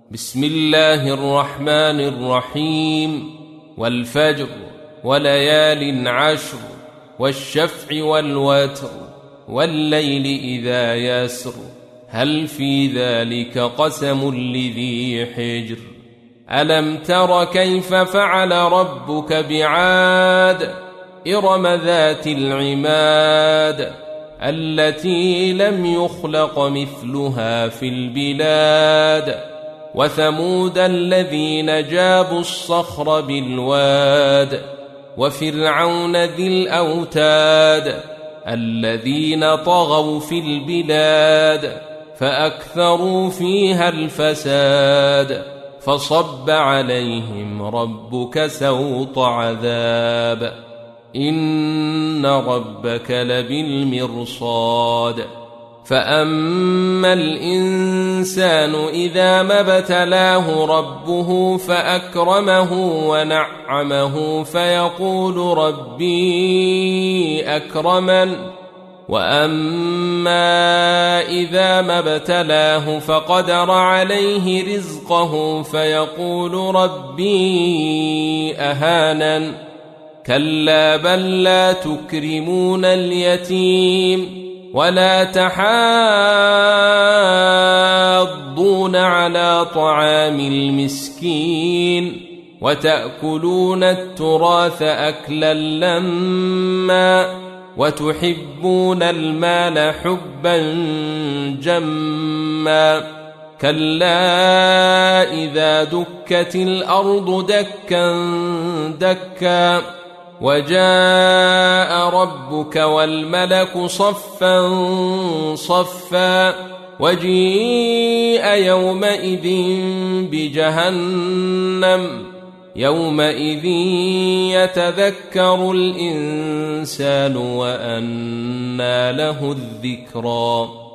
بسم الله الرحمن الرحيم. والفجر وليال عشر والشفع والوتر والليل إذا يسر هل في ذلك قسم لذي حجر ألم تر كيف فعل ربك بعاد إرم ذات العماد التي لم يخلق مثلها في البلاد وثمود الذين جابوا الصخر بالواد وفرعون ذي الأوتاد الذين طغوا في البلاد فأكثروا فيها الفساد فصب عليهم ربك سوط عذاب إن ربك لبالمرصاد فأما الإنسان إذا ما ابتلاه ربه فأكرمه ونعمه فيقول ربي أكرمن وأما إذا ما ابتلاه فقدر عليه رزقه فيقول ربي أهانن كلا بل لا تكرمون اليتيم ولا تحاضون على طعام المسكين وتأكلون التراث أكلا لما وتحبون المال حبا جما كلا إذا دكت الأرض دكا دكا وجاء ربك والملك صفا صفا وجيء يومئذ بجهنم يومئذ يتذكر الإنسان وأنى له الذكرى